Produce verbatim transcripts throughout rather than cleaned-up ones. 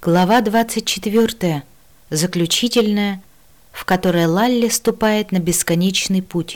Глава двадцать четвёртая, заключительная, в которой Лалли ступает на бесконечный путь.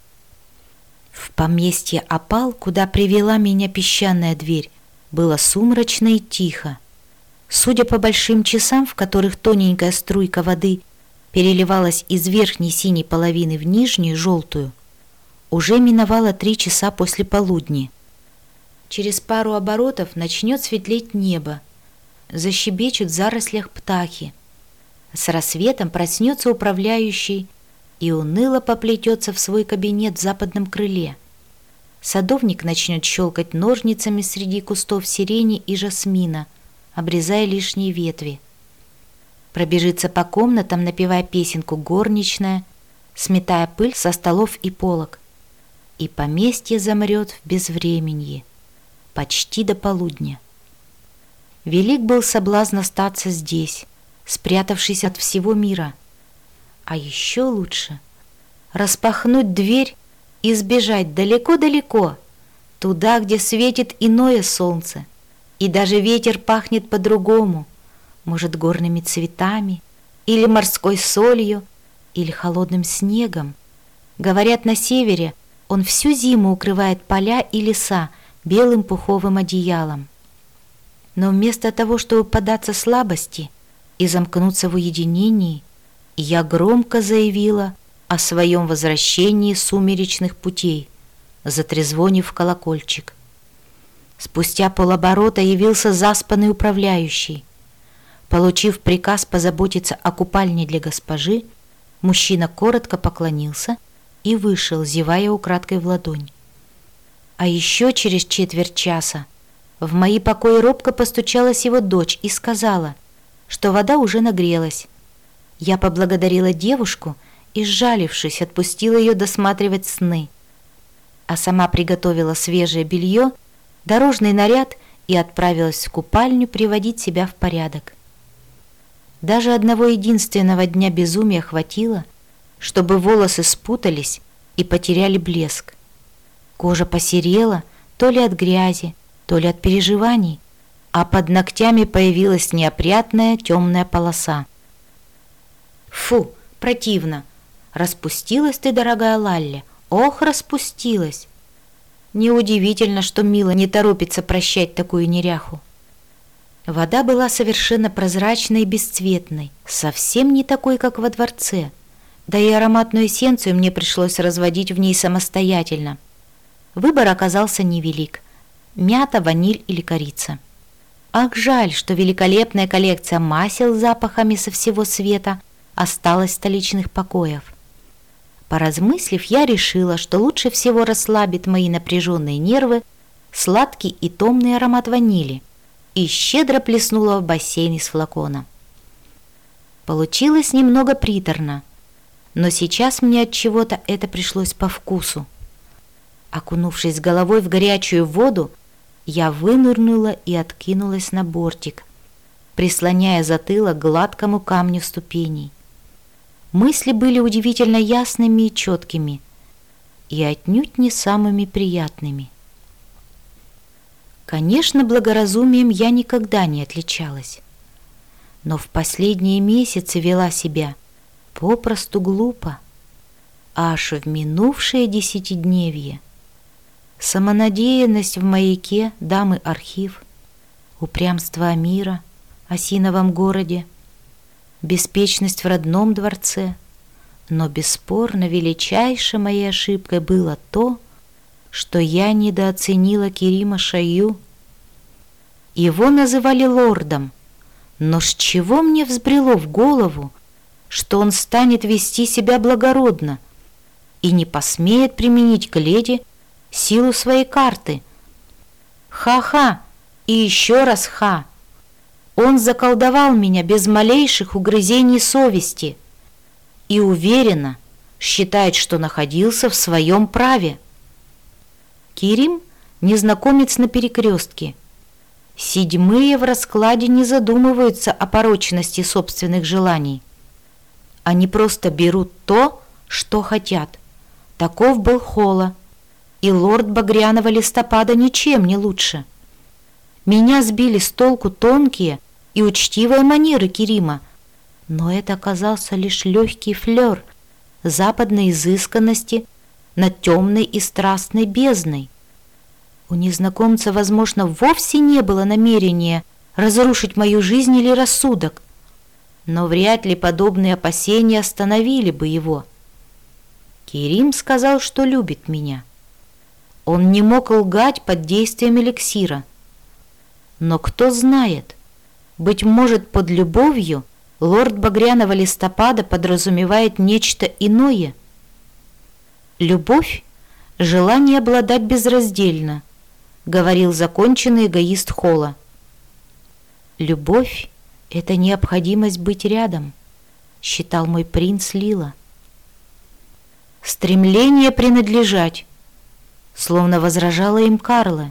В поместье опал, куда привела меня песчаная дверь, было сумрачно и тихо. Судя по большим часам, в которых тоненькая струйка воды переливалась из верхней синей половины в нижнюю, желтую, уже миновало три часа после полудня. Через пару оборотов начнет светлеть небо, защебечут в зарослях птахи. С рассветом проснется управляющий и уныло поплетется в свой кабинет в западном крыле. Садовник начнет щелкать ножницами среди кустов сирени и жасмина, обрезая лишние ветви. Пробежится по комнатам, напевая песенку горничная, сметая пыль со столов и полок. И поместье замрет в безвременье, почти до полудня. Велик был соблазн остаться здесь, спрятавшись от всего мира. А еще лучше распахнуть дверь и сбежать далеко-далеко, туда, где светит иное солнце, и даже ветер пахнет по-другому, может, горными цветами, или морской солью, или холодным снегом. Говорят, на севере он всю зиму укрывает поля и леса белым пуховым одеялом. Но вместо того, чтобы поддаться слабости и замкнуться в уединении, я громко заявила о своем возвращении с сумеречных путей, затрезвонив в колокольчик. Спустя полоборота явился заспанный управляющий. Получив приказ позаботиться о купальне для госпожи, мужчина коротко поклонился и вышел, зевая украдкой в ладонь. А еще через четверть часа в мои покои робко постучалась его дочь и сказала, что вода уже нагрелась. Я поблагодарила девушку и, сжалившись, отпустила ее досматривать сны, а сама приготовила свежее белье, дорожный наряд и отправилась в купальню приводить себя в порядок. Даже одного единственного дня безумия хватило, чтобы волосы спутались и потеряли блеск. Кожа посерела то ли от грязи, то ли от переживаний, а под ногтями появилась неопрятная темная полоса. Фу, противно! Распустилась ты, дорогая Лалли, ох, распустилась! Неудивительно, что Мила не торопится прощать такую неряху. Вода была совершенно прозрачной и бесцветной, совсем не такой, как во дворце, да и ароматную эссенцию мне пришлось разводить в ней самостоятельно. Выбор оказался невелик. Мята, ваниль или корица. Ах, жаль, что великолепная коллекция масел с запахами со всего света осталась в столичных покоях. Поразмыслив, я решила, что лучше всего расслабит мои напряженные нервы сладкий и томный аромат ванили, и щедро плеснула в бассейн из флакона. Получилось немного приторно, но сейчас мне от чего-то это пришлось по вкусу. Окунувшись головой в горячую воду, я вынырнула и откинулась на бортик, прислоняя затылок к гладкому камню ступеней. Мысли были удивительно ясными и четкими, и отнюдь не самыми приятными. Конечно, благоразумием я никогда не отличалась, но в последние месяцы вела себя попросту глупо, аж в минувшее десятидневье. Самонадеянность в маяке дамы Архив, упрямство Амира, осиновом городе, беспечность в родном дворце, но бесспорно величайшей моей ошибкой было то, что я недооценила Керима Шайю. Его называли лордом, но с чего мне взбрело в голову, что он станет вести себя благородно и не посмеет применить к леди силу своей карты? Ха-ха и еще раз ха! Он заколдовал меня без малейших угрызений совести и уверенно считает, что находился в своем праве. Керим — незнакомец на перекрестке. Седьмые в раскладе не задумываются о порочности собственных желаний. Они просто берут то, что хотят. Таков был Холла, и лорд Багряного листопада ничем не лучше. Меня сбили с толку тонкие, и учтивые манеры Керима, но это оказался лишь легкий флер западной изысканности над темной и страстной бездной. У незнакомца, возможно, вовсе не было намерения разрушить мою жизнь или рассудок, но вряд ли подобные опасения остановили бы его. Керим сказал, что любит меня. Он не мог лгать под действием эликсира. Но кто знает, быть может, под любовью лорд Багряного листопада подразумевает нечто иное. Любовь — желание обладать безраздельно, говорил законченный эгоист Холла. Любовь — это необходимость быть рядом, считал мой принц Лила. Стремление принадлежать, словно возражала им Карла.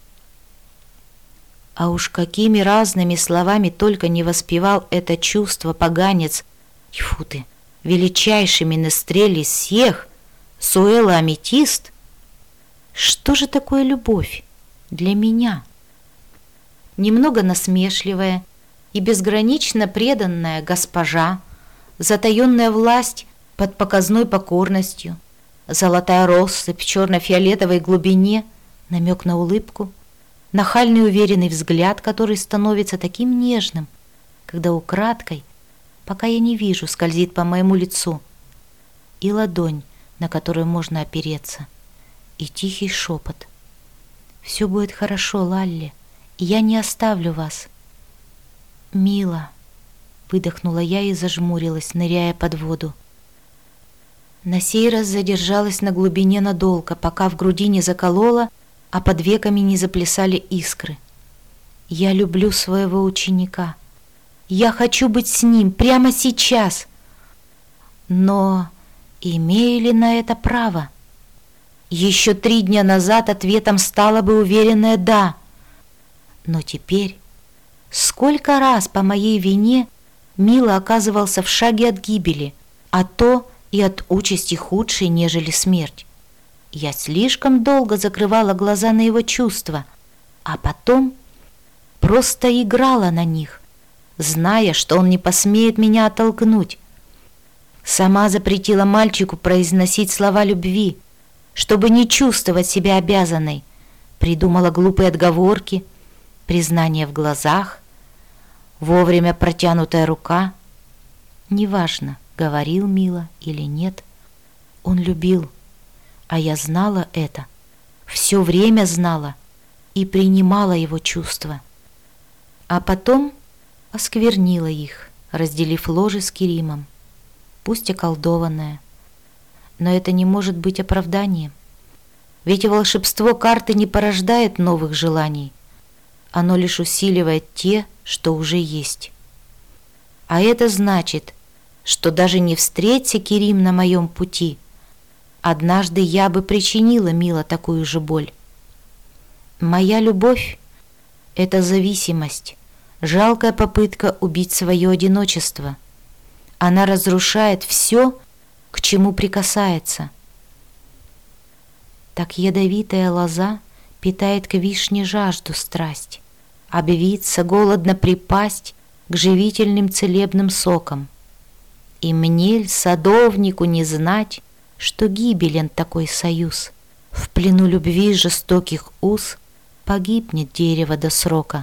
А уж какими разными словами только не воспевал это чувство поганец, тьфу ты, величайший менестрель из всех, Суэлла Аметист. Что же такое любовь для меня? Немного насмешливая и безгранично преданная госпожа, затаенная власть под показной покорностью, золотая россыпь в черно-фиолетовой глубине, намек на улыбку, нахальный уверенный взгляд, который становится таким нежным, когда украдкой, пока я не вижу, скользит по моему лицу, и ладонь, на которую можно опереться, и тихий шепот. «Все будет хорошо, Лалли, и я не оставлю вас». «Мила», — выдохнула я и зажмурилась, ныряя под воду. На сей раз задержалась на глубине надолго, пока в груди не заколола, а под веками не заплясали искры. Я люблю своего ученика. Я хочу быть с ним прямо сейчас. Но имею ли на это право? Еще три дня назад ответом стало бы уверенное «да». Но теперь, сколько раз по моей вине Мила оказывался в шаге от гибели, а то и от участи худшей, нежели смерть. Я слишком долго закрывала глаза на его чувства, а потом просто играла на них, зная, что он не посмеет меня оттолкнуть. Сама запретила мальчику произносить слова любви, чтобы не чувствовать себя обязанной. Придумала глупые отговорки, признание в глазах, вовремя протянутая рука. Неважно, говорил Мила или нет, он любил, а я знала это, все время знала и принимала его чувства. А потом осквернила их, разделив ложе с Керимом, пусть околдованное. Но это не может быть оправданием, ведь волшебство карты не порождает новых желаний, оно лишь усиливает те, что уже есть. А это значит, что даже не встреться Керим на моем пути, однажды я бы причинила Мила такую же боль. Моя любовь — это зависимость, жалкая попытка убить свое одиночество. Она разрушает все, к чему прикасается. Так ядовитая лоза питает к вишне жажду страсть, обвиться, голодно припасть к живительным целебным сокам. И мне ль, садовнику, не знать, что гибелен такой союз, в плену любви жестоких уз погибнет дерево до срока.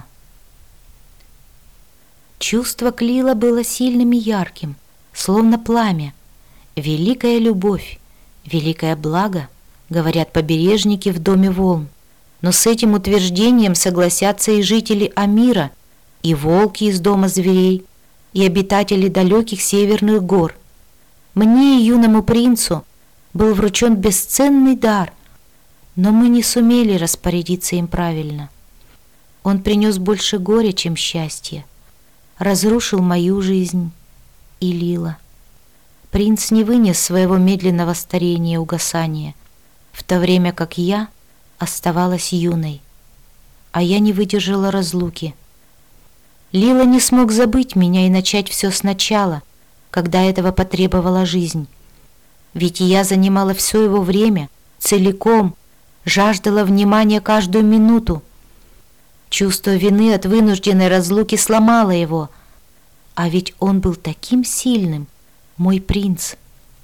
Чувство к Лила было сильным и ярким, словно пламя. Великая любовь, великое благо, говорят побережники в доме волн. Но с этим утверждением согласятся и жители Амира, и волки из дома зверей, и обитатели далеких северных гор. Мне, юному принцу, был вручен бесценный дар, но мы не сумели распорядиться им правильно. Он принес больше горя, чем счастья, разрушил мою жизнь и Лила. Принц не вынес своего медленного старения и угасания, в то время как я оставалась юной, а я не выдержала разлуки. Лила не смог забыть меня и начать все сначала, когда этого потребовала жизнь. Ведь я занимала все его время, целиком, жаждала внимания каждую минуту. Чувство вины от вынужденной разлуки сломало его. А ведь он был таким сильным, мой принц.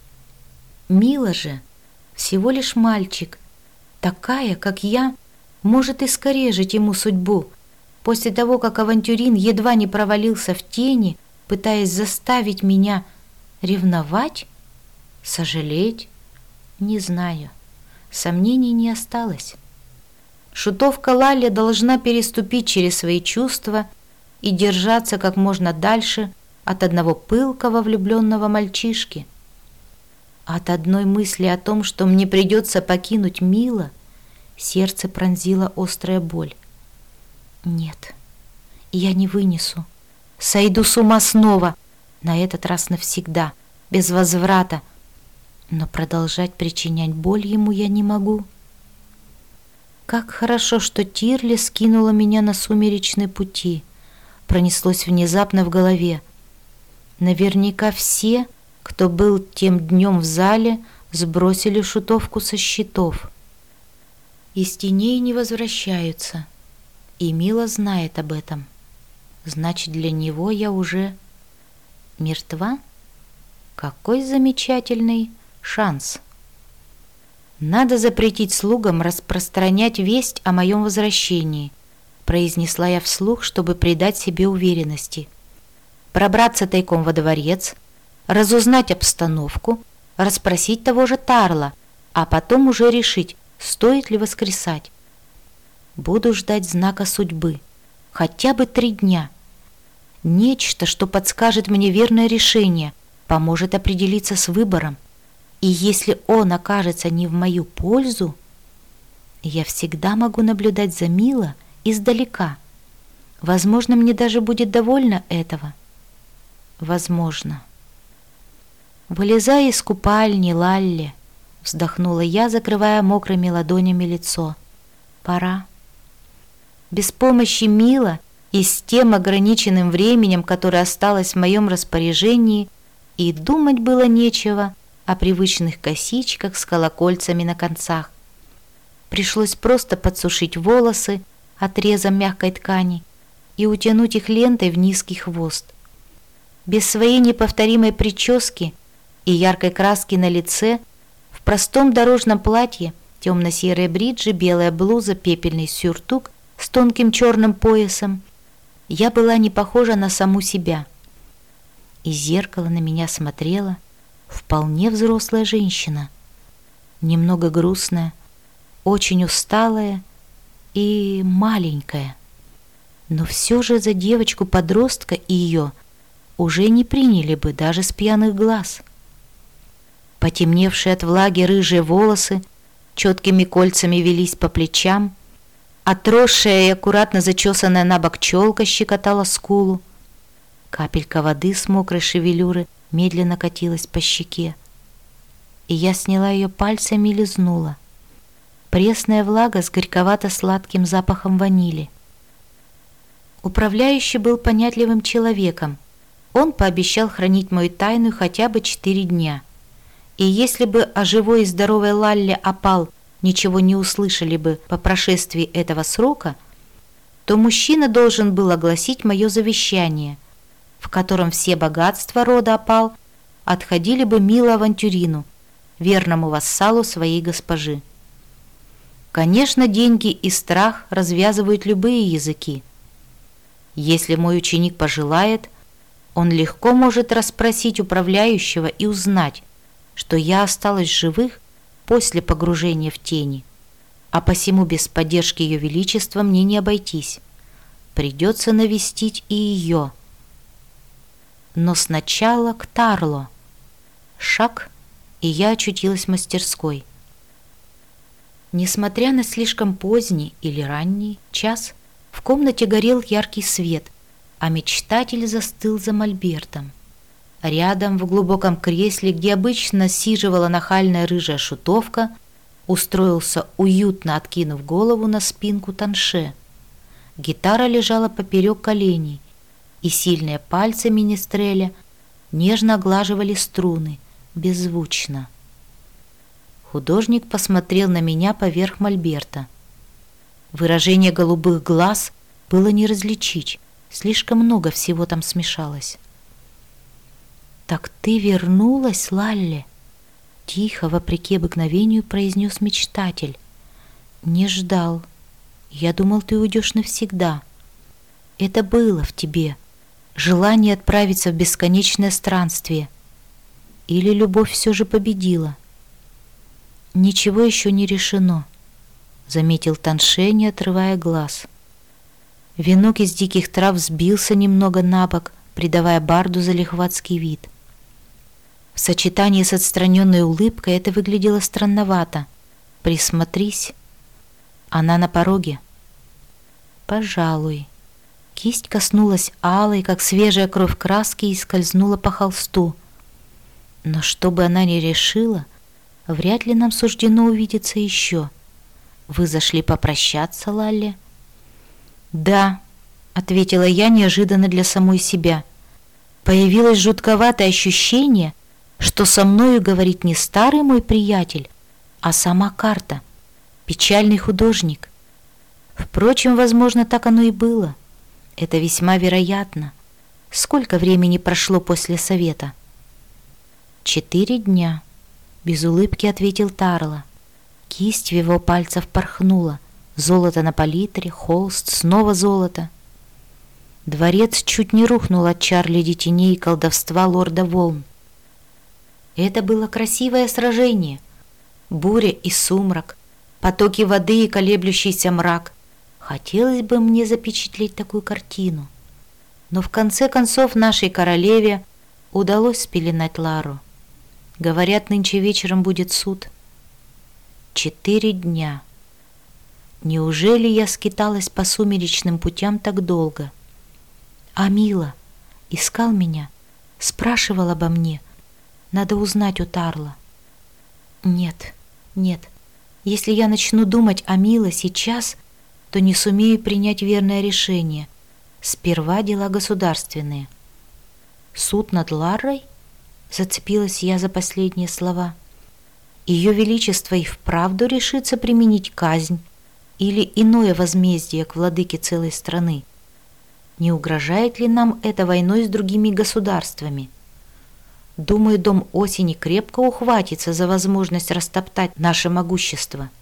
Мила же всего лишь мальчик, такая, как я, может искорежить ему судьбу. После того, как авантюрин едва не провалился в тени, пытаясь заставить меня ревновать, сожалеть, не знаю, сомнений не осталось. Шутовка Лалли должна переступить через свои чувства и держаться как можно дальше от одного пылкого влюбленного мальчишки. От одной мысли о том, что мне придется покинуть Мила, сердце пронзила острая боль. Нет, я не вынесу. Сойду с ума снова, на этот раз навсегда, без возврата. Но продолжать причинять боль ему я не могу. Как хорошо, что Тирли скинула меня на сумеречные пути. Пронеслось внезапно в голове. Наверняка все, кто был тем днем в зале, сбросили шутовку со счетов. Из теней не возвращаются. И Мила знает об этом. Значит, для него я уже мертва? Какой замечательный шанс! Надо запретить слугам распространять весть о моем возвращении, произнесла я вслух, чтобы придать себе уверенности. Пробраться тайком во дворец, разузнать обстановку, расспросить того же Тарла, а потом уже решить, стоит ли воскресать. Буду ждать знака судьбы, хотя бы три дня. Нечто, что подскажет мне верное решение, поможет определиться с выбором. И если он окажется не в мою пользу, я всегда могу наблюдать за Мила издалека. Возможно, мне даже будет довольно этого. Возможно. Вылезая из купальни, Лалли, вздохнула я, закрывая мокрыми ладонями лицо. Пора. Без помощи Мила и с тем ограниченным временем, которое осталось в моем распоряжении, и думать было нечего о привычных косичках с колокольцами на концах. Пришлось просто подсушить волосы отрезом мягкой ткани и утянуть их лентой в низкий хвост. Без своей неповторимой прически и яркой краски на лице, в простом дорожном платье, темно-серые бриджи, белая блуза, пепельный сюртук с тонким черным поясом, я была не похожа на саму себя. Из зеркала на меня смотрела вполне взрослая женщина, немного грустная, очень усталая и маленькая. Но все же за девочку-подростка ее уже не приняли бы даже с пьяных глаз. Потемневшие от влаги рыжие волосы четкими кольцами велись по плечам, отросшая и аккуратно зачесанная на бок челка щекотала скулу. Капелька воды с мокрой шевелюры медленно катилась по щеке, и я сняла ее пальцами и лизнула. Пресная влага с горьковато-сладким запахом ванили. Управляющий был понятливым человеком. Он пообещал хранить мою тайну хотя бы четыре дня. И если бы о живой и здоровой Лалле Опал ничего не услышали бы по прошествии этого срока, то мужчина должен был огласить мое завещание, в котором все богатства рода Опал отходили бы Милу Авантюрину, верному вассалу своей госпожи. Конечно, деньги и страх развязывают любые языки. Если мой ученик пожелает, он легко может расспросить управляющего и узнать, что я осталась в живых после погружения в тени, а посему без поддержки Ее Величества мне не обойтись. Придется навестить и ее. Но сначала к Тарло. Шаг, и я очутилась в мастерской. Несмотря на слишком поздний или ранний час, в комнате горел яркий свет, а мечтатель застыл за мольбертом. Рядом, в глубоком кресле, где обычно сиживала нахальная рыжая шутовка, устроился, уютно откинув голову на спинку танше. Гитара лежала поперек коленей, и сильные пальцы министреля нежно оглаживали струны, беззвучно. Художник посмотрел на меня поверх мольберта. Выражение голубых глаз было не различить, слишком много всего там смешалось. «Так ты вернулась, Лалли?» — тихо, вопреки обыкновению, произнес мечтатель. «Не ждал. Я думал, ты уйдешь навсегда. Это было в тебе, желание отправиться в бесконечное странствие. Или любовь все же победила?» «Ничего еще не решено», — заметил Танше, не отрывая глаз. Венок из диких трав сбился немного на бок, придавая барду залихватский вид. В сочетании с отстраненной улыбкой это выглядело странновато. «Присмотрись. Она на пороге». «Пожалуй». Кисть коснулась алой, как свежая кровь краски, и скользнула по холсту. Но что бы она ни решила, вряд ли нам суждено увидеться еще. Вы зашли попрощаться, Лалли? «Да», — ответила я неожиданно для самой себя. Появилось жутковатое ощущение, что со мною говорит не старый мой приятель, а сама карта, печальный художник. Впрочем, возможно, так оно и было. Это весьма вероятно. Сколько времени прошло после совета? «Четыре дня», — без улыбки ответил Тарло. Кисть в его пальцах порхнула. Золото на палитре, холст, снова золото. Дворец чуть не рухнул от чар леди теней и колдовства лорда волн. Это было красивое сражение. Буря и сумрак, потоки воды и колеблющийся мрак. Хотелось бы мне запечатлеть такую картину. Но в конце концов нашей королеве удалось спеленать Лару. Говорят, нынче вечером будет суд. Четыре дня. Неужели я скиталась по сумеречным путям так долго? А Мила искал меня, спрашивал обо мне. Надо узнать у Тарла. Нет, нет. Если я начну думать о Миле сейчас, то не сумею принять верное решение. Сперва дела государственные. Суд над Ларой? Зацепилась я за последние слова. Ее Величество и вправду решится применить казнь или иное возмездие к владыке целой страны? Не угрожает ли нам это войной с другими государствами? Думаю, дом осени крепко ухватится за возможность растоптать наше могущество.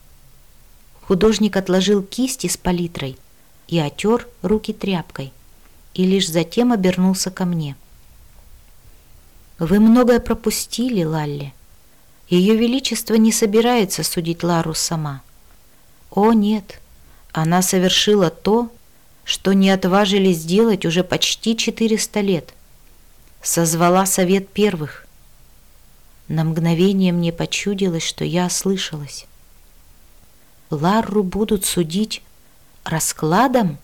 Художник отложил кисти с палитрой и отер руки тряпкой, и лишь затем обернулся ко мне. «Вы многое пропустили, Лалли. Ее Величество не собирается судить Лару сама. О, нет, она совершила то, что не отважились сделать уже почти четыреста лет. Созвала совет первых». На мгновение мне почудилось, что я ослышалась. Ларру будут судить раскладом?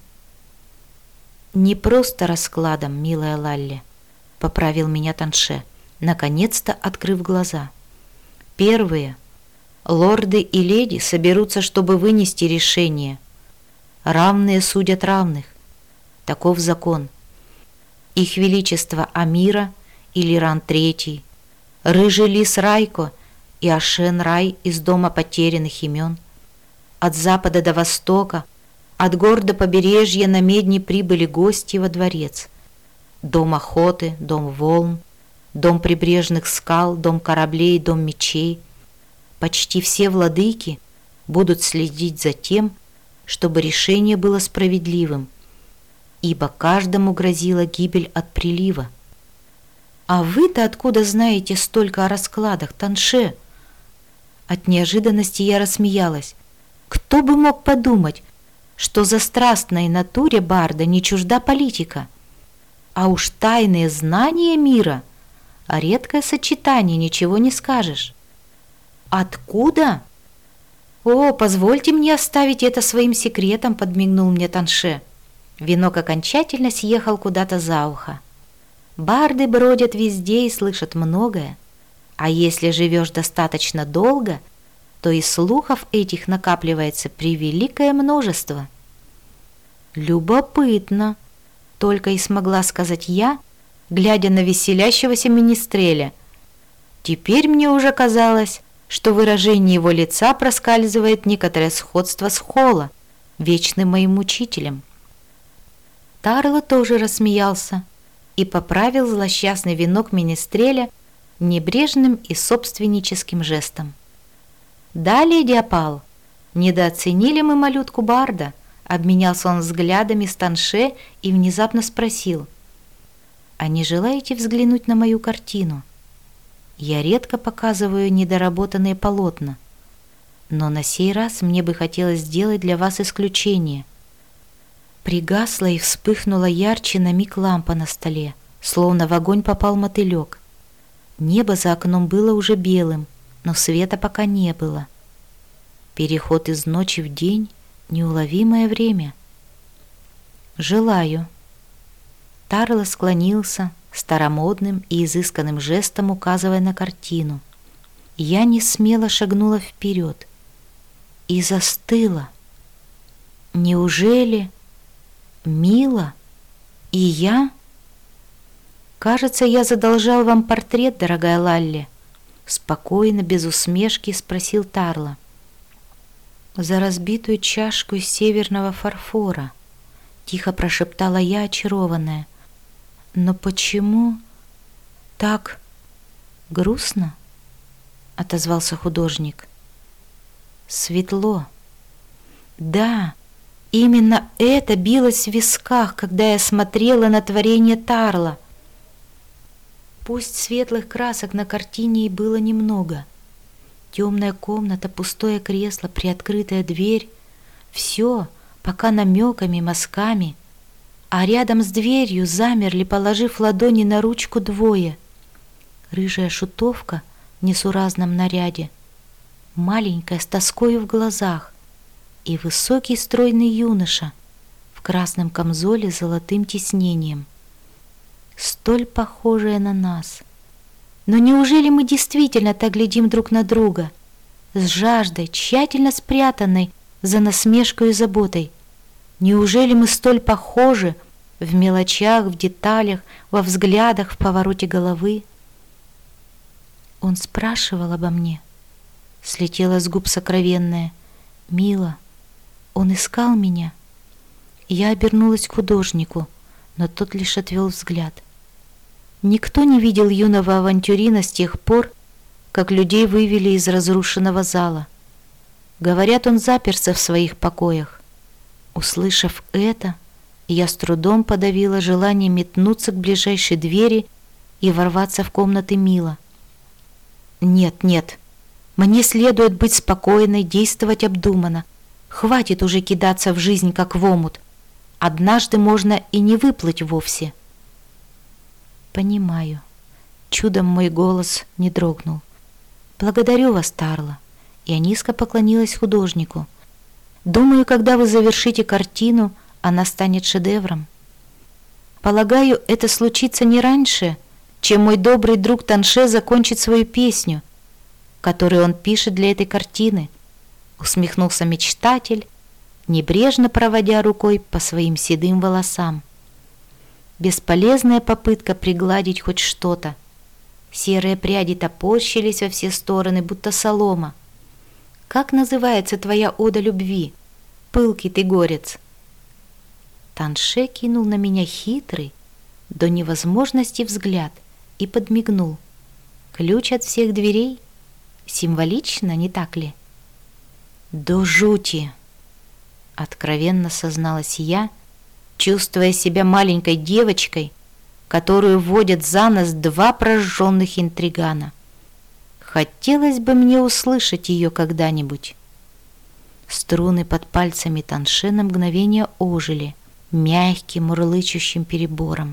Не просто раскладом, милая Лалли, поправил меня Танше, наконец-то открыв глаза. Первые лорды и леди соберутся, чтобы вынести решение. Равные судят равных. Таков закон. Их Величество Амира или Ран Третий, Рыжий Лис Райко и Ашен Рай из Дома потерянных имен. От запада до востока, от гор до побережья на медне прибыли гости во дворец. Дом охоты, дом волн, дом прибрежных скал, дом кораблей, дом мечей. Почти все владыки будут следить за тем, чтобы решение было справедливым, ибо каждому грозила гибель от прилива. «А вы-то откуда знаете столько о раскладах, Танше?» От неожиданности я рассмеялась. Кто бы мог подумать, что за страстной натуре барда не чужда политика, а уж тайные знания мира, а редкое сочетание, ничего не скажешь. «Откуда?» «О, позвольте мне оставить это своим секретом», — подмигнул мне Танше. Венок окончательно съехал куда-то за ухо. Барды бродят везде и слышат многое, а если живешь достаточно долго, то и слухов этих накапливается превеликое множество. «Любопытно», — только и смогла сказать я, глядя на веселящегося министреля. Теперь мне уже казалось, что выражение его лица проскальзывает некоторое сходство с Холла, вечным моим учителем. Тарло тоже рассмеялся и поправил злосчастный венок министреля небрежным и собственническим жестом. «Да, леди Опал, недооценили мы малютку Барда», — обменялся он взглядами с Танше и внезапно спросил: «А не желаете взглянуть на мою картину? Я редко показываю недоработанные полотна, но на сей раз мне бы хотелось сделать для вас исключение». Пригасла и вспыхнула ярче на миг лампа на столе, словно в огонь попал мотылек. Небо за окном было уже белым, но света пока не было. Переход из ночи в день — неуловимое время. «Желаю». Тарло склонился, старомодным и изысканным жестом указывая на картину. Я не смело шагнула вперед и застыла. Неужели Мила и я? «Кажется, я задолжал вам портрет, дорогая Лалли», — спокойно, без усмешки спросил Тарло. «За разбитую чашку из северного фарфора», — тихо прошептала я, очарованная. «Но почему так грустно?» — отозвался художник. «Светло». Да, именно это билось в висках, когда я смотрела на творение Тарло. Пусть светлых красок на картине и было немного. Темная комната, пустое кресло, приоткрытая дверь — все пока намеками, мазками, а рядом с дверью замерли, положив ладони на ручку, двое. Рыжая шутовка в несуразном наряде, маленькая с тоскою в глазах, и высокий стройный юноша в красном камзоле с золотым тиснением, столь похожие на нас. Но неужели мы действительно так глядим друг на друга, с жаждой, тщательно спрятанной за насмешкой и заботой? Неужели мы столь похожи в мелочах, в деталях, во взглядах, в повороте головы? Он спрашивал обо мне. Слетело с губ сокровенное: «Мила, он искал меня». Я обернулась к художнику, но тот лишь отвел взгляд. Никто не видел юного авантюрина с тех пор, как людей вывели из разрушенного зала. Говорят, он заперся в своих покоях. Услышав это, я с трудом подавила желание метнуться к ближайшей двери и ворваться в комнаты Мила. Нет, нет, мне следует быть спокойной, действовать обдуманно. Хватит уже кидаться в жизнь, как в омут. Однажды можно и не выплыть вовсе. Понимаю. Чудом мой голос не дрогнул. Благодарю вас, Тарло. Я низко поклонилась художнику. Думаю, когда вы завершите картину, она станет шедевром. Полагаю, это случится не раньше, чем мой добрый друг Танше закончит свою песню, которую он пишет для этой картины, усмехнулся мечтатель, небрежно проводя рукой по своим седым волосам. Бесполезная попытка пригладить хоть что-то. Серые пряди топорщились во все стороны, будто солома. «Как называется твоя ода любви, пылкий ты горец?» Танше кинул на меня хитрый, до невозможности взгляд и подмигнул. «Ключ от всех дверей? Символично, не так ли?» «До жути!» — откровенно созналась я, чувствуя себя маленькой девочкой, которую водят за нос два прожженных интригана. Хотелось бы мне услышать ее когда-нибудь. Струны под пальцами Танше на мгновение ожили мягким мурлычущим перебором.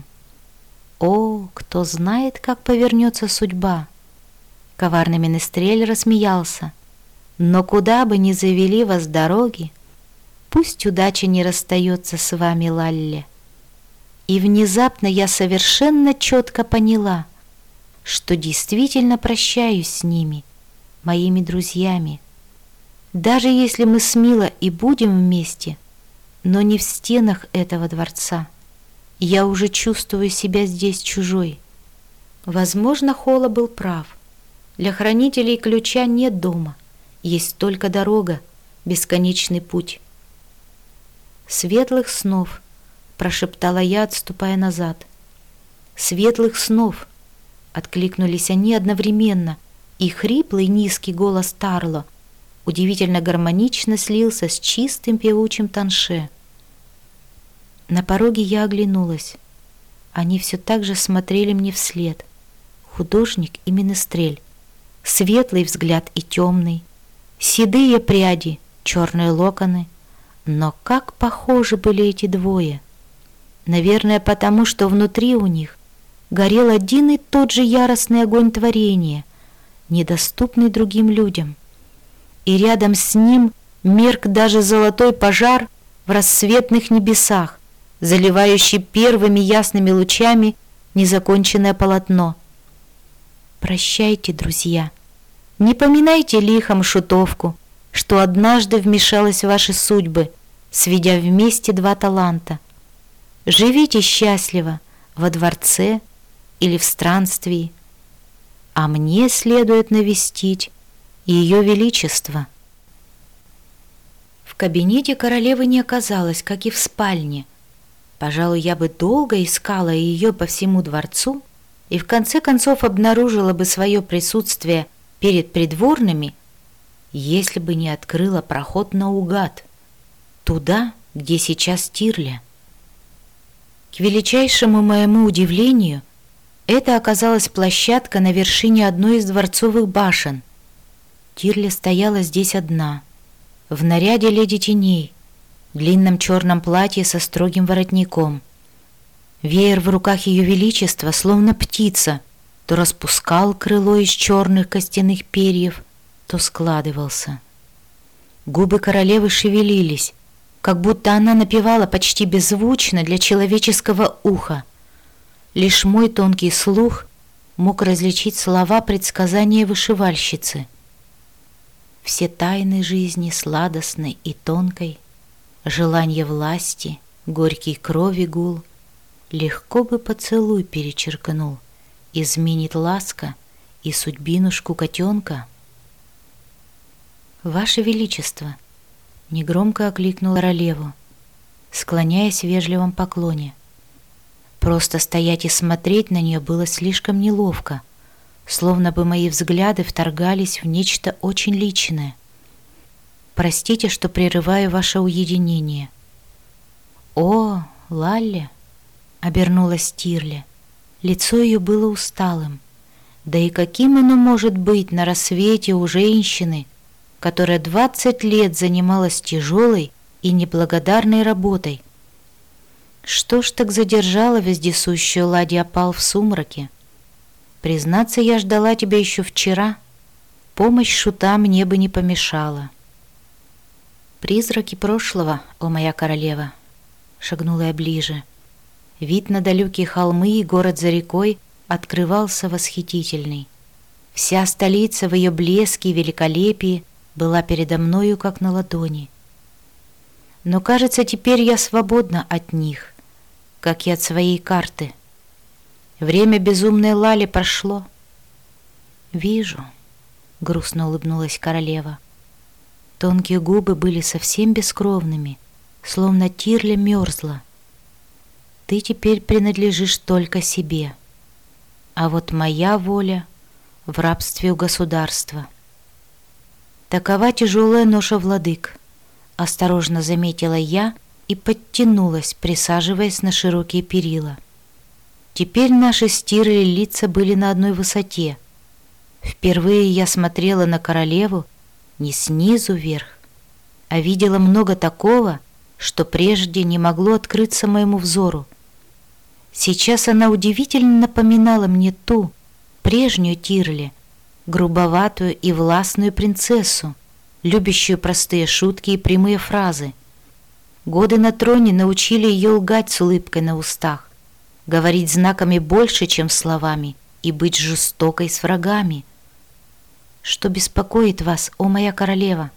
О, кто знает, как повернется судьба! Коварный менестрель рассмеялся. Но куда бы ни завели вас дороги, пусть удача не расстается с вами, Лалли. И внезапно я совершенно четко поняла, что действительно прощаюсь с ними, моими друзьями. Даже если мы с Мило и будем вместе, но не в стенах этого дворца. Я уже чувствую себя здесь чужой. Возможно, Холла был прав. Для хранителей ключа нет дома, есть только дорога, бесконечный путь. Светлых снов, — прошептала я, отступая назад. «Светлых снов!» — откликнулись они одновременно, и хриплый низкий голос Тарло удивительно гармонично слился с чистым певучим танше. На пороге я оглянулась. Они все так же смотрели мне вслед. Художник и менестрель. Светлый взгляд и темный. Седые пряди, черные локоны. Но как похожи были эти двое! Наверное, потому что внутри у них горел один и тот же яростный огонь творения, недоступный другим людям. И рядом с ним мерк даже золотой пожар в рассветных небесах, заливающий первыми ясными лучами незаконченное полотно. Прощайте, друзья, не поминайте лихом шутовку, что однажды вмешалась в ваши судьбы, сведя вместе два таланта. Живите счастливо во дворце или в странствии, а мне следует навестить Ее Величество. В кабинете королевы не оказалось, как и в спальне. Пожалуй, я бы долго искала ее по всему дворцу и в конце концов обнаружила бы свое присутствие перед придворными, если бы не открыла проход наугад, туда, где сейчас Тирля. К величайшему моему удивлению, это оказалась площадка на вершине одной из дворцовых башен. Тирля стояла здесь одна, в наряде леди теней, в длинном черном платье со строгим воротником. Веер в руках Ее Величества, словно птица, то распускал крыло из черных костяных перьев, то складывался. Губы королевы шевелились, как будто она напевала почти беззвучно для человеческого уха. Лишь мой тонкий слух мог различить слова предсказания вышивальщицы. Все тайны жизни сладостной и тонкой, желание власти, горький крови гул, легко бы поцелуй перечеркнул, изменит ласка и судьбинушку котенка. «Ваше Величество!» — негромко окликнула королеву, склоняясь в вежливом поклоне. Просто стоять и смотреть на нее было слишком неловко, словно бы мои взгляды вторгались в нечто очень личное. «Простите, что прерываю ваше уединение». «О, Лалли!» — обернулась Тирля. Лицо ее было усталым. Да и каким оно может быть на рассвете у женщины, которая двадцать лет занималась тяжелой и неблагодарной работой? Что ж так задержала вездесущую ладья опал в сумраке? Признаться, я ждала тебя еще вчера. Помощь шута мне бы не помешала. Призраки прошлого, о моя королева, шагнула я ближе. Вид на далекие холмы и город за рекой открывался восхитительный. Вся столица в ее блеске и великолепии была передо мною, как на ладони. Но, кажется, теперь я свободна от них, как и от своей карты. Время безумной Лали прошло. «Вижу», — грустно улыбнулась королева. Тонкие губы были совсем бескровными, словно Тирля мерзла. «Ты теперь принадлежишь только себе, а вот моя воля в рабстве у государства». «Такова тяжелая ноша владык», — осторожно заметила я и подтянулась, присаживаясь на широкие перила. Теперь наши с Тирой лица были на одной высоте. Впервые я смотрела на королеву не снизу вверх, а видела много такого, что прежде не могло открыться моему взору. Сейчас она удивительно напоминала мне ту, прежнюю Тирли, грубоватую и властную принцессу, любящую простые шутки и прямые фразы. Годы на троне научили ее лгать с улыбкой на устах, говорить знаками больше, чем словами, и быть жестокой с врагами. «Что беспокоит вас, о моя королева?»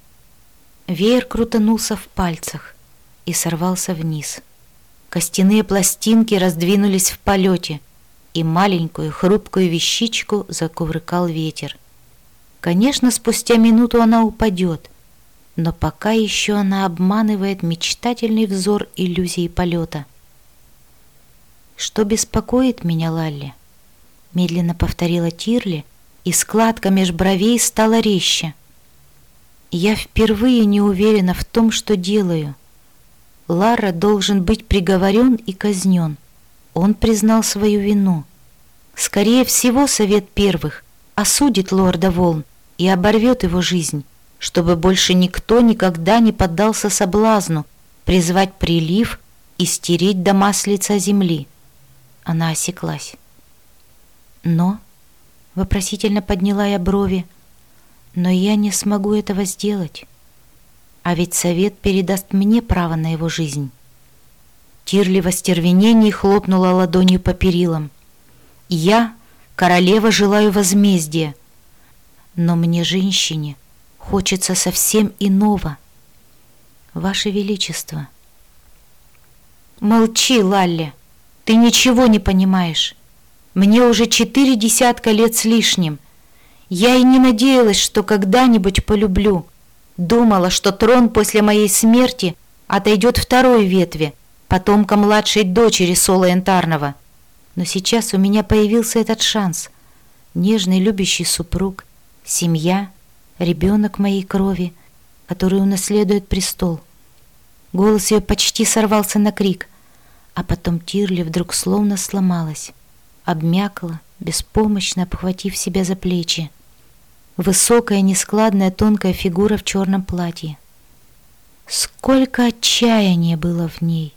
Веер крутанулся в пальцах и сорвался вниз. Костяные пластинки раздвинулись в полете, и маленькую хрупкую вещичку закувыркал ветер. Конечно, спустя минуту она упадет, но пока еще она обманывает мечтательный взор иллюзии полета. «Что беспокоит меня, Лалли?» — медленно повторила Тирли, и складка меж бровей стала резче. «Я впервые не уверена в том, что делаю. Ларра должен быть приговорен и казнен. Он признал свою вину. Скорее всего, Совет Первых осудит лорда Волн и оборвет его жизнь, чтобы больше никто никогда не поддался соблазну призвать прилив и стереть дома с лица земли». Она осеклась. «Но...» — вопросительно подняла я брови. «Но я не смогу этого сделать. А ведь Совет передаст мне право на его жизнь». Тирли в остервенении хлопнула ладонью по перилам. «Я, королева, желаю возмездия. Но мне, женщине, хочется совсем иного. Ваше Величество...» «Молчи, Лалли, ты ничего не понимаешь. Мне уже четыре десятка лет с лишним. Я и не надеялась, что когда-нибудь полюблю. Думала, что трон после моей смерти отойдет второй ветви, потомка младшей дочери Сола Янтарного. Но сейчас у меня появился этот шанс. Нежный, любящий супруг, семья, ребенок моей крови, который унаследует престол». Голос ее почти сорвался на крик, а потом Тирли вдруг словно сломалась, обмякла, беспомощно обхватив себя за плечи. Высокая, нескладная, тонкая фигура в черном платье. Сколько отчаяния было в ней!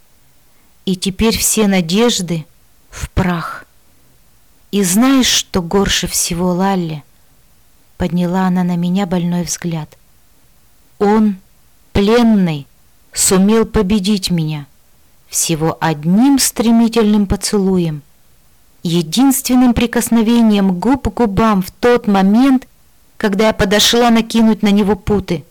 И теперь все надежды в прах. И знаешь, что горше всего, Лалли? Подняла она на меня больной взгляд. Он, пленный, сумел победить меня всего одним стремительным поцелуем, единственным прикосновением губ к губам в тот момент, когда я подошла накинуть на него путы.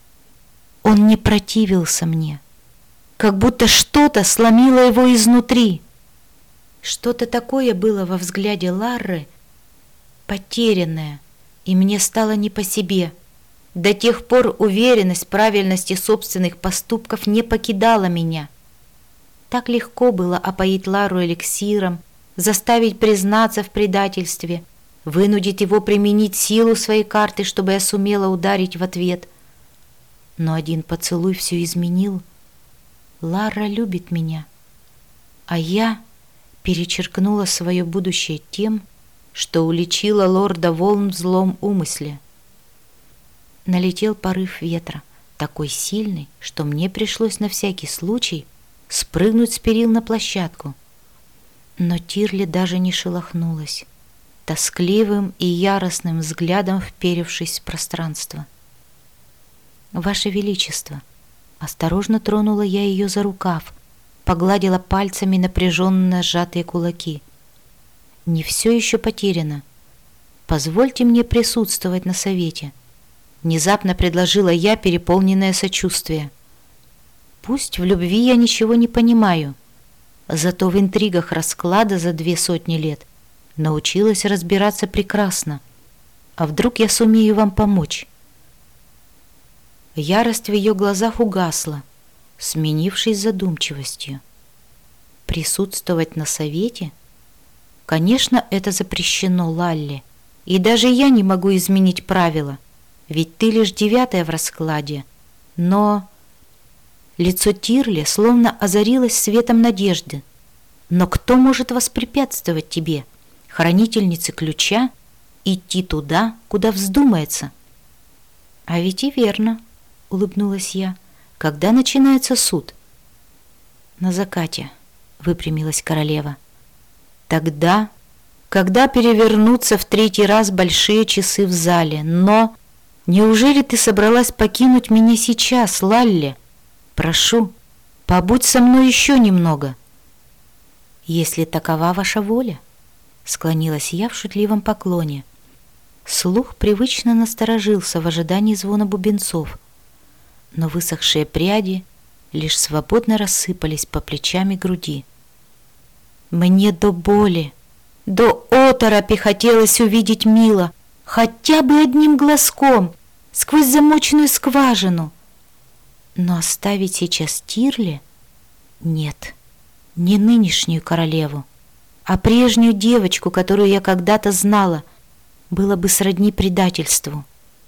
Он не противился мне, как будто что-то сломило его изнутри. Что-то такое было во взгляде Ларры, потерянное, и мне стало не по себе. До тех пор уверенность в правильности собственных поступков не покидала меня. Так легко было опоить Лару эликсиром, заставить признаться в предательстве, вынудить его применить силу своей карты, чтобы я сумела ударить в ответ. Но один поцелуй все изменил. Лара любит меня, а я перечеркнула свое будущее тем, что уличила лорда Волн в злом умысле. Налетел порыв ветра, такой сильный, что мне пришлось на всякий случай спрыгнуть с перил на площадку. Но Тирли даже не шелохнулась, тоскливым и яростным взглядом вперевшись в пространство. «Ваше Величество!» Осторожно тронула я ее за рукав, погладила пальцами напряженно сжатые кулаки. «Не все еще потеряно. Позвольте мне присутствовать на совете», — внезапно предложила я, переполненная сочувствия. «Пусть в любви я ничего не понимаю, зато в интригах расклада за две сотни лет научилась разбираться прекрасно. А вдруг я сумею вам помочь?» Ярость в ее глазах угасла, сменившись задумчивостью. «Присутствовать на совете? Конечно, это запрещено, Лалли, и даже я не могу изменить правила, ведь ты лишь девятая в раскладе. Но...» Лицо Тирли словно озарилось светом надежды. «Но кто может воспрепятствовать тебе, хранительнице ключа, идти туда, куда вздумается?» «А ведь и верно», — улыбнулась я. «Когда начинается суд?» «На закате», — выпрямилась королева. «Тогда, когда перевернутся в третий раз большие часы в зале. Но неужели ты собралась покинуть меня сейчас, Лалли? Прошу, побудь со мной еще немного». «Если такова ваша воля», — склонилась я в шутливом поклоне. Слух привычно насторожился в ожидании звона бубенцов, но высохшие пряди лишь свободно рассыпались по плечам и груди. Мне до боли, до оторопи хотелось увидеть Мила хотя бы одним глазком сквозь замоченную скважину. Но оставить сейчас Тирле? Нет, не нынешнюю королеву, а прежнюю девочку, которую я когда-то знала, было бы сродни предательству.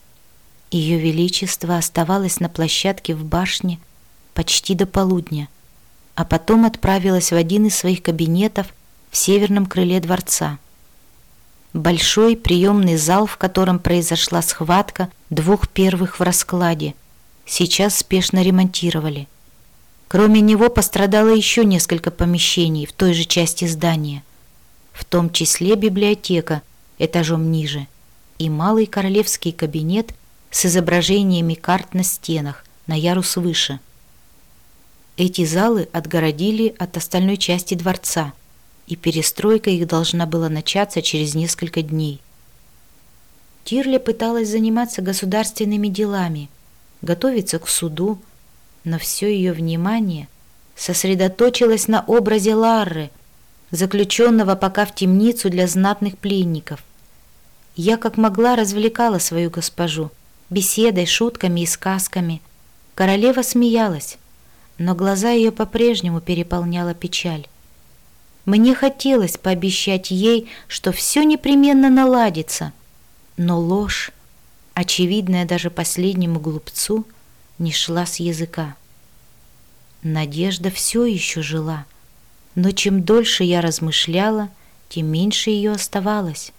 Ее Величество оставалось на площадке в башне почти до полудня, а потом отправилась в один из своих кабинетов в северном крыле дворца. Большой приемный зал, в котором произошла схватка двух первых в раскладе, сейчас спешно ремонтировали. Кроме него пострадало еще несколько помещений в той же части здания, в том числе библиотека этажом ниже и малый королевский кабинет с изображениями карт на стенах на ярус выше. Эти залы отгородили от остальной части дворца, и перестройка их должна была начаться через несколько дней. Тирле пыталась заниматься государственными делами, готовиться к суду, но все ее внимание сосредоточилось на образе Ларры, заключенного пока в темницу для знатных пленников. Я как могла развлекала свою госпожу беседой, шутками и сказками. Королева смеялась, но глаза ее по-прежнему переполняла печаль. Мне хотелось пообещать ей, что все непременно наладится, но ложь, очевидная даже последнему глупцу, не шла с языка. Надежда все еще жила, но чем дольше я размышляла, тем меньше ее оставалось.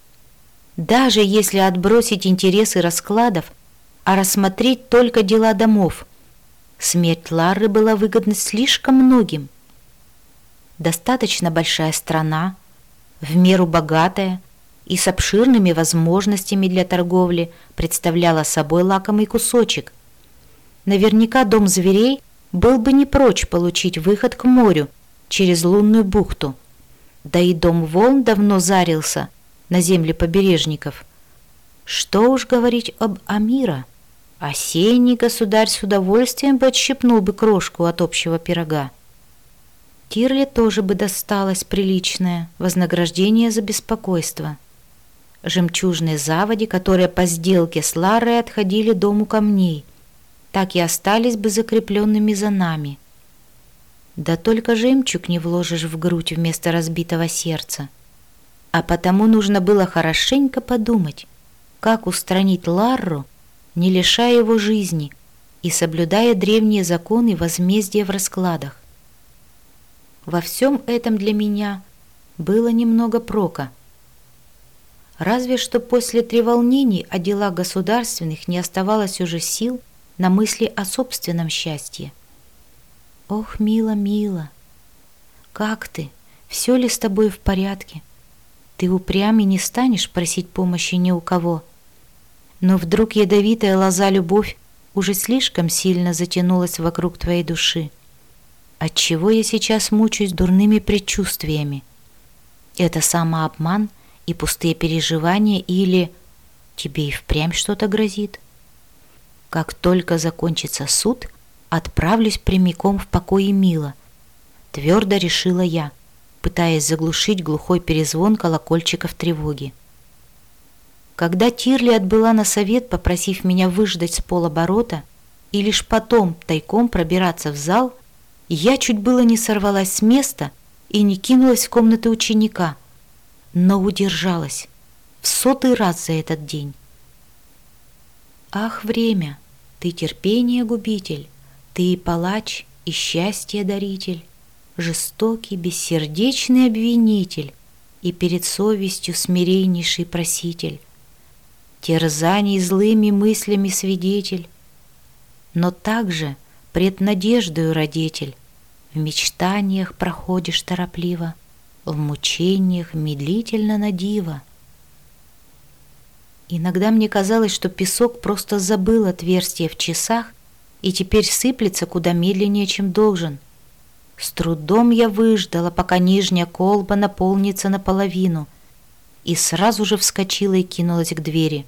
Даже если отбросить интересы раскладов, а рассмотреть только дела домов, смерть Ларры была выгодна слишком многим. Достаточно большая страна, в меру богатая и с обширными возможностями для торговли представляла собой лакомый кусочек. Наверняка дом зверей был бы не прочь получить выход к морю через лунную бухту. Да и дом волн давно зарился на земле побережников. Что уж говорить об Амира. Осенний государь с удовольствием бы отщипнул бы крошку от общего пирога. Тирле тоже бы досталось приличное вознаграждение за беспокойство. Жемчужные заводи, которые по сделке с Ларрой отходили дому камней, так и остались бы закрепленными за нами. Да только жемчуг не вложишь в грудь вместо разбитого сердца. А потому нужно было хорошенько подумать, как устранить Ларру, не лишая его жизни и соблюдая древние законы возмездия в раскладах. Во всем этом для меня было немного прока. Разве что после треволнений о делах государственных не оставалось уже сил на мысли о собственном счастье. «Ох, мила, мила, как ты? Все ли с тобой в порядке? Ты упрям и не станешь просить помощи ни у кого. Но вдруг ядовитая лоза любовь уже слишком сильно затянулась вокруг твоей души. Отчего я сейчас мучаюсь дурными предчувствиями? Это самообман и пустые переживания или тебе и впрямь что-то грозит? Как только закончится суд, отправлюсь прямиком в покой Мила», — твердо решила я, пытаясь заглушить глухой перезвон колокольчиков тревоги. Когда Тирли отбыла на совет, попросив меня выждать с полоборота и лишь потом тайком пробираться в зал, я чуть было не сорвалась с места и не кинулась в комнату ученика, но удержалась в сотый раз за этот день. Ах, время, ты терпение губитель, ты и палач, и счастье даритель, жестокий, бессердечный обвинитель и перед совестью смиреннейший проситель, терзаний злыми мыслями свидетель, но также пред надеждою родитель, в мечтаниях проходишь торопливо, в мучениях медлительно на диво. Иногда мне казалось, что песок просто забыл отверстие в часах и теперь сыплется куда медленнее, чем должен. С трудом я выждала, пока нижняя колба наполнится наполовину, и сразу же вскочила и кинулась к двери.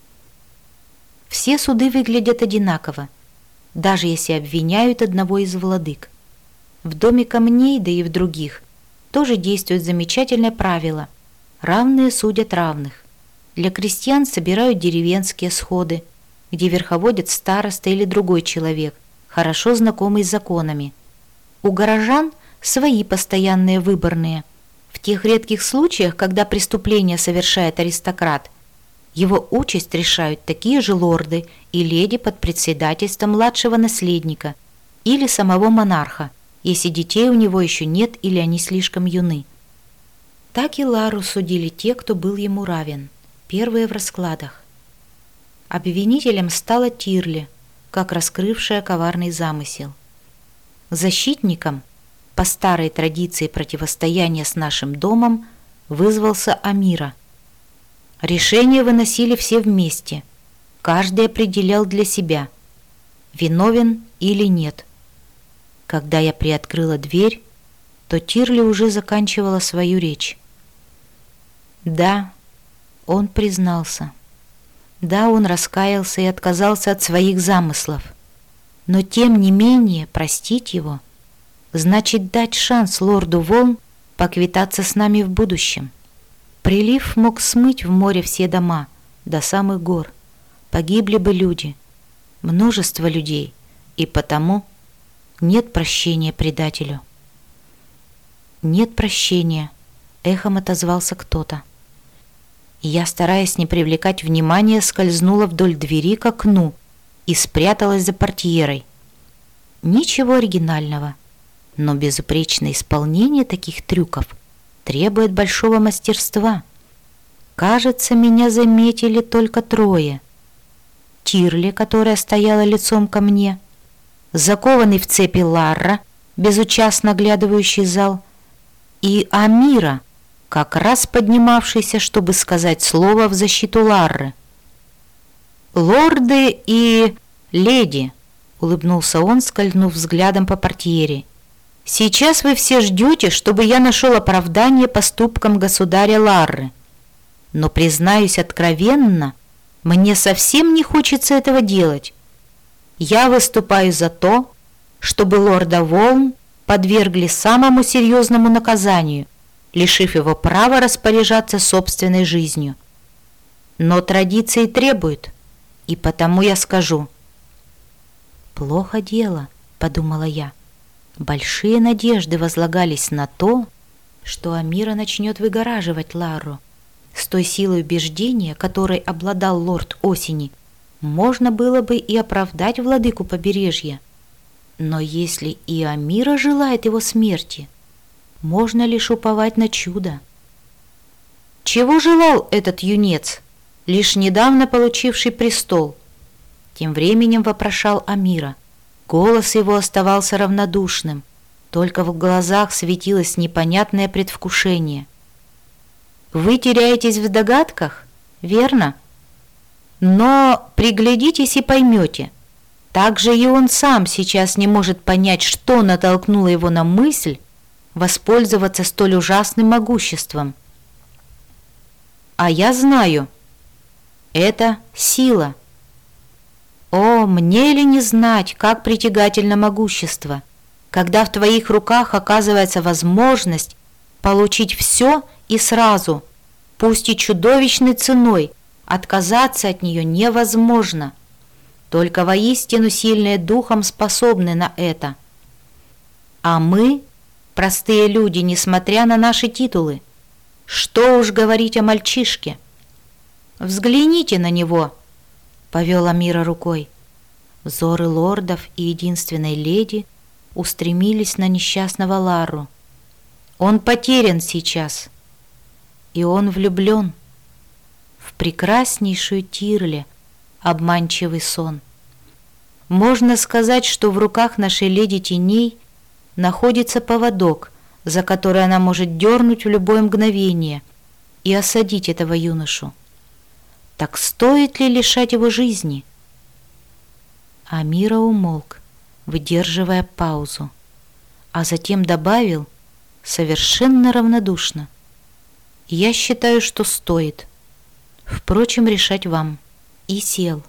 Все суды выглядят одинаково, даже если обвиняют одного из владык. В доме камней, да и в других, тоже действует замечательное правило: равные судят равных. Для крестьян собирают деревенские сходы, где верховодит староста или другой человек, хорошо знакомый с законами. У горожан свои постоянные выборные. В тех редких случаях, когда преступление совершает аристократ, его участь решают такие же лорды и леди под председательством младшего наследника или самого монарха, если детей у него еще нет или они слишком юны. Так и Лару судили те, кто был ему равен, первые в раскладах. Обвинителем стала Тирли, как раскрывшая коварный замысел. Защитником, по старой традиции противостояния с нашим домом, вызвался Амира. Решения выносили все вместе, каждый определял для себя, виновен или нет. Когда я приоткрыла дверь, то Тирли уже заканчивала свою речь. Да, он признался. Да, он раскаялся и отказался от своих замыслов. Но тем не менее простить его значит дать шанс лорду Волн поквитаться с нами в будущем. Прилив мог смыть в море все дома, до самых гор. Погибли бы люди, множество людей, и потому нет прощения предателю. «Нет прощения», — эхом отозвался кто-то. Я, стараясь не привлекать внимания, скользнула вдоль двери к окну и спряталась за портьерой. Ничего оригинального, но безупречное исполнение таких трюков требует большого мастерства. Кажется, меня заметили только трое. Тирли, которая стояла лицом ко мне, закованный в цепи Ларра, безучастно оглядывающий зал, и Амира, как раз поднимавшийся, чтобы сказать слово в защиту Ларры. «Лорды и леди», — улыбнулся он, скользнув взглядом по портьере, — «сейчас вы все ждете, чтобы я нашел оправдание поступкам государя Ларры. Но, признаюсь откровенно, мне совсем не хочется этого делать. Я выступаю за то, чтобы лорда Волн подвергли самому серьезному наказанию, лишив его права распоряжаться собственной жизнью. Но традиции требуют, и потому я скажу». «Плохо дело», — подумала я. Большие надежды возлагались на то, что Амира начнет выгораживать Лару. С той силой убеждения, которой обладал лорд Осени, можно было бы и оправдать владыку побережья. Но если и Амира желает его смерти, можно лишь уповать на чудо. Чего желал этот юнец, лишь недавно получивший престол? Тем временем вопрошал Амира. Голос его оставался равнодушным, только в глазах светилось непонятное предвкушение. Вы теряетесь в догадках, верно? Но приглядитесь и поймете. Также и он сам сейчас не может понять, что натолкнуло его на мысль воспользоваться столь ужасным могуществом. А я знаю, это сила. О, мне ли не знать, как притягательно могущество, когда в твоих руках оказывается возможность получить все и сразу, пусть и чудовищной ценой, отказаться от нее невозможно. Только воистину сильные духом способны на это. А мы, простые люди, несмотря на наши титулы, что уж говорить о мальчишке. Взгляните на него, повел Амира рукой. Взоры лордов и единственной леди устремились на несчастного Лару. Он потерян сейчас, и он влюблен в прекраснейшую Тирли, обманчивый сон. Можно сказать, что в руках нашей леди теней находится поводок, за который она может дернуть в любое мгновение и осадить этого юношу. Так стоит ли лишать его жизни? Амира умолк, выдерживая паузу, а затем добавил совершенно равнодушно: «Я считаю, что стоит. Впрочем, решать вам». И сел.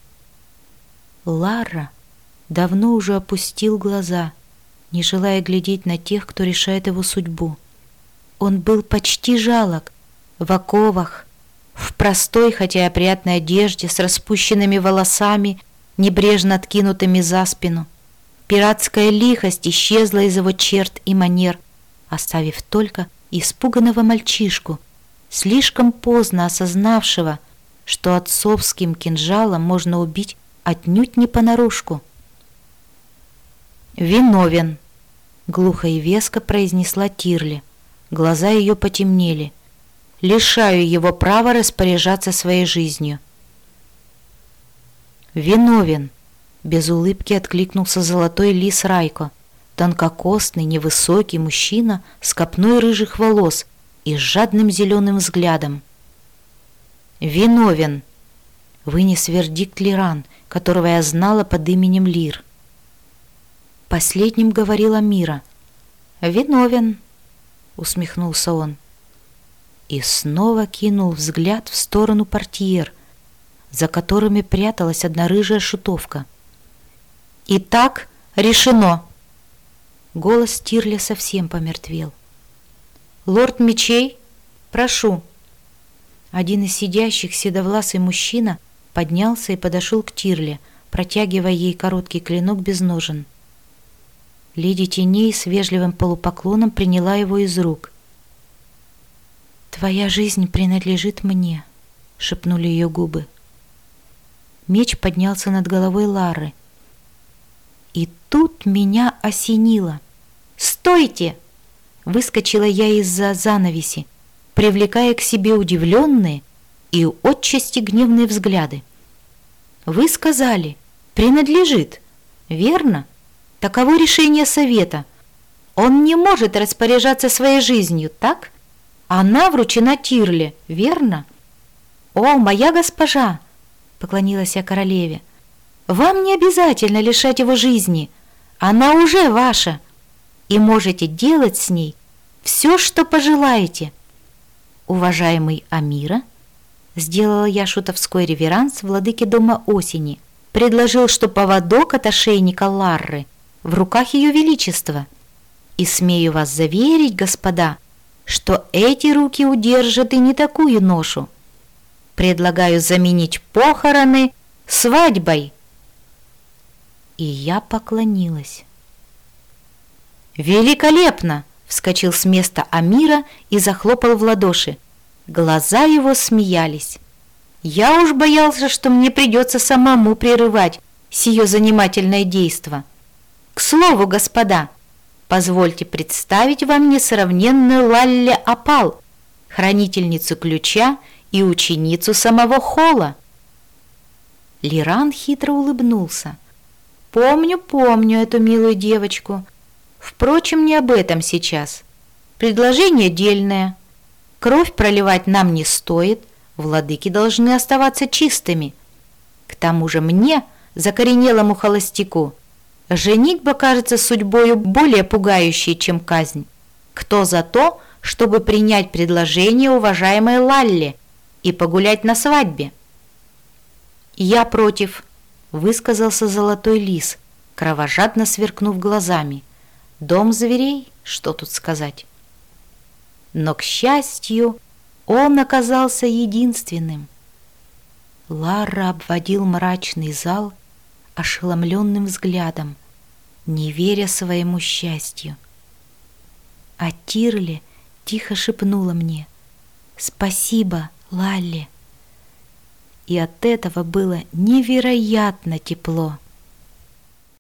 Лара давно уже опустил глаза, не желая глядеть на тех, кто решает его судьбу. Он был почти жалок, в оковах, в простой, хотя и опрятной одежде, с распущенными волосами, небрежно откинутыми за спину. Пиратская лихость исчезла из его черт и манер, оставив только испуганного мальчишку, слишком поздно осознавшего, что отцовским кинжалом можно убить отнюдь не понарошку. «Виновен», — глухо и веско произнесла Тирли. Глаза ее потемнели. «Лишаю его права распоряжаться своей жизнью». «Виновен», — без улыбки откликнулся золотой лис Райко, тонкокосный, невысокий мужчина с копной рыжих волос и с жадным зеленым взглядом. «Виновен», — вынес вердикт Лиран, которого я знала под именем Лир. Последним говорила Мира. «Виновен», — усмехнулся он. И снова кинул взгляд в сторону портьер, за которыми пряталась одна рыжая шутовка. «Итак, решено!» Голос Тирли совсем помертвел. «Лорд мечей, прошу!» Один из сидящих, седовласый мужчина, поднялся и подошел к Тирле, протягивая ей короткий клинок без ножен. Леди Теней с вежливым полупоклоном приняла его из рук. «Твоя жизнь принадлежит мне», — шепнули ее губы. Меч поднялся над головой Лары. И тут меня осенило. «Стойте!» — выскочила я из-за занавеси, привлекая к себе удивленные и отчасти гневные взгляды. «Вы сказали, принадлежит, верно? Таково решение совета. Он не может распоряжаться своей жизнью, так? Она вручена Тирле, верно?» «О, моя госпожа!» — поклонилась я королеве. «Вам не обязательно лишать его жизни. Она уже ваша, и можете делать с ней все, что пожелаете». «Уважаемый Амира», — сделала я шутовской реверанс владыке дома осени, предложил, что поводок от ошейника Ларры в руках ее величества. И смею вас заверить, господа, что эти руки удержат и не такую ношу. Предлагаю заменить похороны свадьбой». И я поклонилась. «Великолепно!» — вскочил с места Амира и захлопал в ладоши. Глаза его смеялись. Я уж боялся, что мне придется самому прерывать сие занимательное действо. К слову, господа, позвольте представить вам несравненную Лалле Апал, хранительницу ключа и ученицу самого Холла. Лиран хитро улыбнулся. «Помню, помню эту милую девочку. Впрочем, не об этом сейчас. Предложение дельное. Кровь проливать нам не стоит, владыки должны оставаться чистыми. К тому же мне, закоренелому холостяку, женитьба кажется судьбою более пугающей, чем казнь. Кто за то, чтобы принять предложение уважаемой Лалли и погулять на свадьбе?» «Я против», — высказался золотой лис, кровожадно сверкнув глазами. «Дом зверей, что тут сказать?» Но, к счастью, он оказался единственным. Лара обводил мрачный зал ошеломленным взглядом, не веря своему счастью. А Тирли тихо шепнула мне: «Спасибо, Лалли». И от этого было невероятно тепло.